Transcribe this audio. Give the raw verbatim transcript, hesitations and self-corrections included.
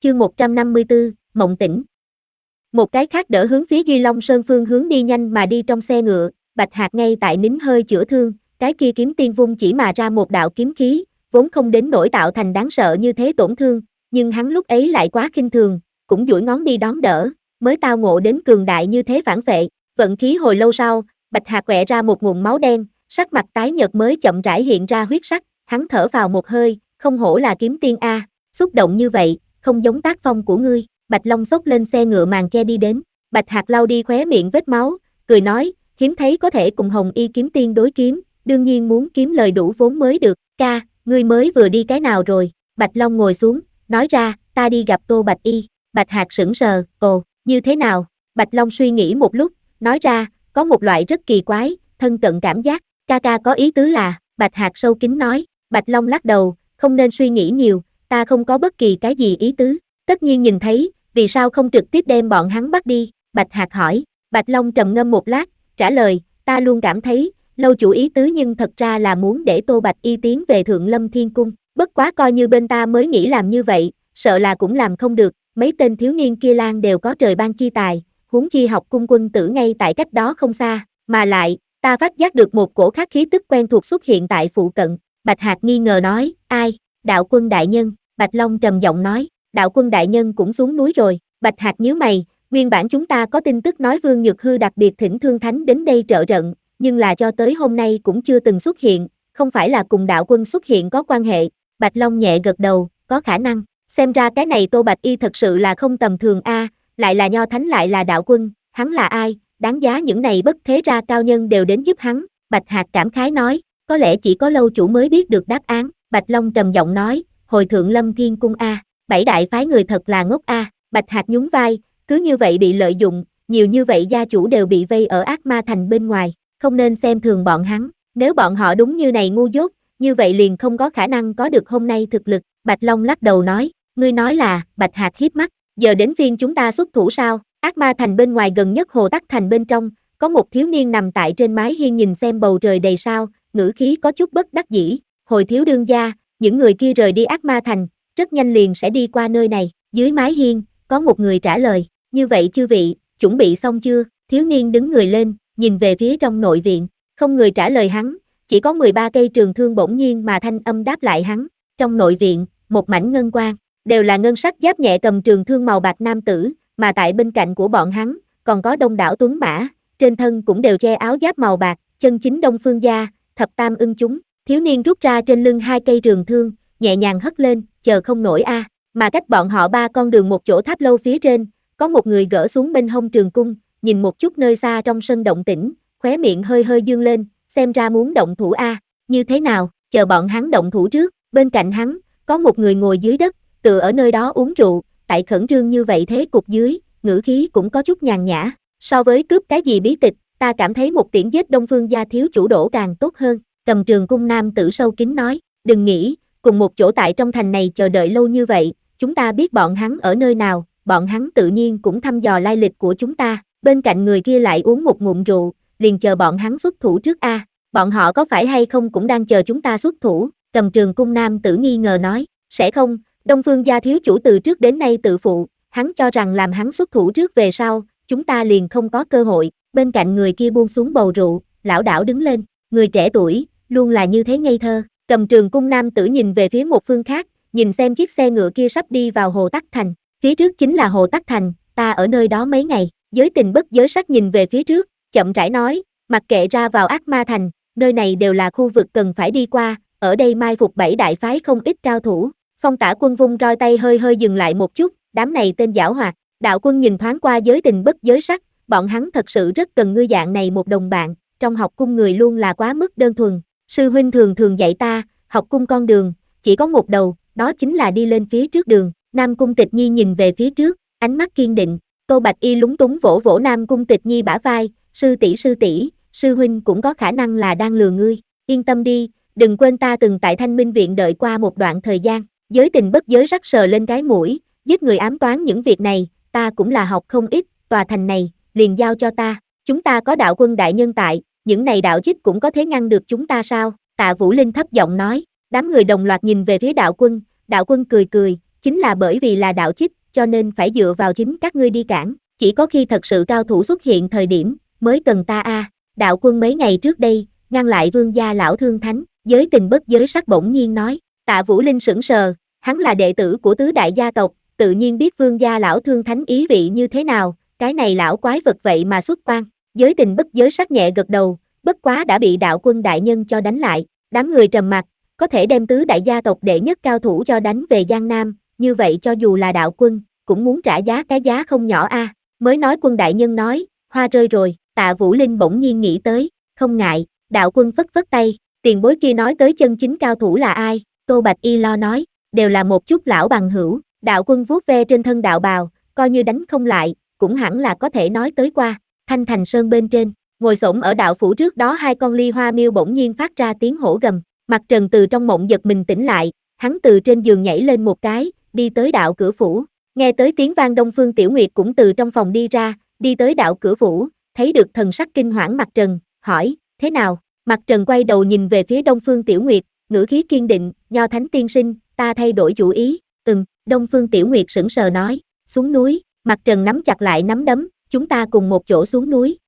Chương một trăm năm mươi tư, Mộng Tỉnh. Một cái khác đỡ hướng phía Ghi Long Sơn phương hướng đi nhanh mà đi trong xe ngựa, Bạch Hạc ngay tại nín hơi chữa thương, cái kia kiếm tiên vung chỉ mà ra một đạo kiếm khí, vốn không đến nỗi tạo thành đáng sợ như thế tổn thương, nhưng hắn lúc ấy lại quá khinh thường, cũng duỗi ngón đi đón đỡ, mới tao ngộ đến cường đại như thế phản phệ, vận khí hồi lâu sau, Bạch Hạc quẹ ra một nguồn máu đen, sắc mặt tái nhợt mới chậm rãi hiện ra huyết sắc, hắn thở vào một hơi, không hổ là kiếm tiên a, xúc động như vậy, không giống tác phong của ngươi. Bạch Long xốc lên xe ngựa màn che đi đến, Bạch Hạc lau đi khóe miệng vết máu, cười nói, hiếm thấy có thể cùng Hồng Y kiếm tiên đối kiếm, đương nhiên muốn kiếm lời đủ vốn mới được, ca, ngươi mới vừa đi cái nào rồi, Bạch Long ngồi xuống, nói ra, ta đi gặp Tô Bạch Y, Bạch Hạc sững sờ, ồ, như thế nào, Bạch Long suy nghĩ một lúc, nói ra, có một loại rất kỳ quái, thân cận cảm giác, ca ca có ý tứ là, Bạch Hạc sâu kín nói, Bạch Long lắc đầu, không nên suy nghĩ nhiều, ta không có bất kỳ cái gì ý tứ, tất nhiên nhìn thấy, vì sao không trực tiếp đem bọn hắn bắt đi, Bạch Hạc hỏi, Bạch Long trầm ngâm một lát, trả lời, ta luôn cảm thấy, lâu chủ ý tứ nhưng thật ra là muốn để Tô Bạch Y tiến về Thượng Lâm Thiên Cung, bất quá coi như bên ta mới nghĩ làm như vậy, sợ là cũng làm không được, mấy tên thiếu niên kia lang đều có trời ban chi tài, huống chi học cung quân tử ngay tại cách đó không xa, mà lại, ta phát giác được một cổ khắc khí tức quen thuộc xuất hiện tại phụ cận, Bạch Hạc nghi ngờ nói, ai, đạo quân đại nhân, Bạch Long trầm giọng nói, đạo quân đại nhân cũng xuống núi rồi, Bạch Hạc nhíu mày, nguyên bản chúng ta có tin tức nói Vương Nhược Hư đặc biệt thỉnh Thương Thánh đến đây trợ trận, nhưng là cho tới hôm nay cũng chưa từng xuất hiện, không phải là cùng đạo quân xuất hiện có quan hệ, Bạch Long nhẹ gật đầu, có khả năng, xem ra cái này Tô Bạch Y thật sự là không tầm thường a, lại là nho thánh lại là đạo quân, hắn là ai, đáng giá những này bất thế ra cao nhân đều đến giúp hắn, Bạch Hạc cảm khái nói, có lẽ chỉ có lâu chủ mới biết được đáp án, Bạch Long trầm giọng nói, hồi Thượng Lâm Thiên Cung a, bảy đại phái người thật là ngốc a, Bạch Hạc nhún vai, cứ như vậy bị lợi dụng, nhiều như vậy gia chủ đều bị vây ở Ác Ma Thành bên ngoài, không nên xem thường bọn hắn, nếu bọn họ đúng như này ngu dốt, như vậy liền không có khả năng có được hôm nay thực lực, Bạch Long lắc đầu nói, ngươi nói là, Bạch Hạc hiếp mắt, giờ đến phiên chúng ta xuất thủ sao, Ác Ma Thành bên ngoài gần nhất Hồ Tắc Thành bên trong, có một thiếu niên nằm tại trên mái hiên nhìn xem bầu trời đầy sao, ngữ khí có chút bất đắc dĩ, hồi thiếu đương gia, những người kia rời đi Ác Ma Thành, rất nhanh liền sẽ đi qua nơi này, dưới mái hiên, có một người trả lời, như vậy chư vị, chuẩn bị xong chưa, thiếu niên đứng người lên, nhìn về phía trong nội viện, không người trả lời hắn, chỉ có mười ba cây trường thương bỗng nhiên mà thanh âm đáp lại hắn, trong nội viện, một mảnh ngân quang, đều là ngân sắc giáp nhẹ cầm trường thương màu bạc nam tử, mà tại bên cạnh của bọn hắn, còn có đông đảo tuấn mã, trên thân cũng đều che áo giáp màu bạc, chân chính Đông Phương gia, thập tam ưng chúng, thiếu niên rút ra trên lưng hai cây trường thương, nhẹ nhàng hất lên, chờ không nổi a, mà cách bọn họ ba con đường một chỗ tháp lâu phía trên, có một người gỡ xuống bên hông trường cung, nhìn một chút nơi xa trong sân động tĩnh, khóe miệng hơi hơi dương lên, xem ra muốn động thủ a, như thế nào, chờ bọn hắn động thủ trước, bên cạnh hắn, có một người ngồi dưới đất, tựa ở nơi đó uống rượu, tại khẩn trương như vậy thế cục dưới, ngữ khí cũng có chút nhàn nhã, so với cướp cái gì bí tịch, ta cảm thấy một tiễn giết Đông Phương gia thiếu chủ đổ càng tốt hơn, cầm trường cung nam tử sâu kín nói, đừng nghĩ, cùng một chỗ tại trong thành này chờ đợi lâu như vậy, chúng ta biết bọn hắn ở nơi nào, bọn hắn tự nhiên cũng thăm dò lai lịch của chúng ta, bên cạnh người kia lại uống một ngụm rượu, liền chờ bọn hắn xuất thủ trước a, bọn họ có phải hay không cũng đang chờ chúng ta xuất thủ, cầm trường cung nam tử nghi ngờ nói, sẽ không, Đông Phương gia thiếu chủ từ trước đến nay tự phụ, hắn cho rằng làm hắn xuất thủ trước về sau, chúng ta liền không có cơ hội, bên cạnh người kia buông xuống bầu rượu, lảo đảo đứng lên, người trẻ tuổi, luôn là như thế ngây thơ, cầm trường cung nam tử nhìn về phía một phương khác, nhìn xem chiếc xe ngựa kia sắp đi vào Hồ Tắc Thành, phía trước chính là Hồ Tắc Thành, ta ở nơi đó mấy ngày, giới tình bất giới sắc nhìn về phía trước, chậm rãi nói, mặc kệ ra vào Ác Ma Thành, nơi này đều là khu vực cần phải đi qua, ở đây mai phục bảy đại phái không ít cao thủ, Phong Tả Quân vung roi tay hơi hơi dừng lại một chút, đám này tên giảo hoạt, đạo quân nhìn thoáng qua giới tình bất giới sắc, bọn hắn thật sự rất cần ngươi dạng này một đồng bạn, trong học cung người luôn là quá mức đơn thuần, sư huynh thường thường dạy ta, học cung con đường, chỉ có một đầu, đó chính là đi lên phía trước đường, Nam Cung Tịch Nhi nhìn về phía trước, ánh mắt kiên định, Tô Bạch Y lúng túng vỗ vỗ Nam Cung Tịch Nhi bả vai, sư tỷ sư tỷ, sư huynh cũng có khả năng là đang lừa ngươi, yên tâm đi, đừng quên ta từng tại Thanh Minh Viện đợi qua một đoạn thời gian, giới tình bất giới rắc sờ lên cái mũi, giết người ám toán những việc này, ta cũng là học không ít, tòa thành này, liền giao cho ta, chúng ta có đạo quân đại nhân tại, những này đạo chích cũng có thể ngăn được chúng ta sao, Tạ Vũ Linh thấp giọng nói, đám người đồng loạt nhìn về phía đạo quân, đạo quân cười cười, chính là bởi vì là đạo chích, cho nên phải dựa vào chính các ngươi đi cản, chỉ có khi thật sự cao thủ xuất hiện thời điểm, mới cần ta a. À. Đạo Quân mấy ngày trước đây, ngăn lại Vương gia lão thương thánh, giới tình bất giới sắc bỗng nhiên nói, Tạ Vũ Linh sững sờ, hắn là đệ tử của tứ đại gia tộc, tự nhiên biết Vương gia lão thương thánh ý vị như thế nào, cái này lão quái vật vậy mà xuất quan. Giới tình bất giới sắc nhẹ gật đầu, bất quá đã bị Đạo Quân đại nhân cho đánh lại, đám người trầm mặc, có thể đem tứ đại gia tộc đệ nhất cao thủ cho đánh về Giang Nam, như vậy cho dù là Đạo Quân, cũng muốn trả giá cái giá không nhỏ a. À. Mới nói Quân đại nhân nói, hoa rơi rồi, Tạ Vũ Linh bỗng nhiên nghĩ tới, không ngại, Đạo Quân phất phất tay, tiền bối kia nói tới chân chính cao thủ là ai, Tô Bạch Y lo nói, đều là một chút lão bằng hữu, Đạo Quân vuốt ve trên thân đạo bào, coi như đánh không lại, cũng hẳn là có thể nói tới qua. Thanh Thành Sơn bên trên, ngồi xổm ở đạo phủ trước đó hai con ly hoa miêu bỗng nhiên phát ra tiếng hổ gầm, Mặt Trần từ trong mộng giật mình tỉnh lại, hắn từ trên giường nhảy lên một cái, đi tới đạo cửa phủ, nghe tới tiếng vang Đông Phương Tiểu Nguyệt cũng từ trong phòng đi ra, đi tới đạo cửa phủ, thấy được thần sắc kinh hoảng Mặt Trần, hỏi, thế nào? Mặt Trần quay đầu nhìn về phía Đông Phương Tiểu Nguyệt, ngữ khí kiên định, Nho Thánh tiên sinh, ta thay đổi chủ ý, ừm, Đông Phương Tiểu Nguyệt sững sờ nói, xuống núi, Mặt Trần nắm chặt lại nắm đấm, chúng ta cùng một chỗ xuống núi,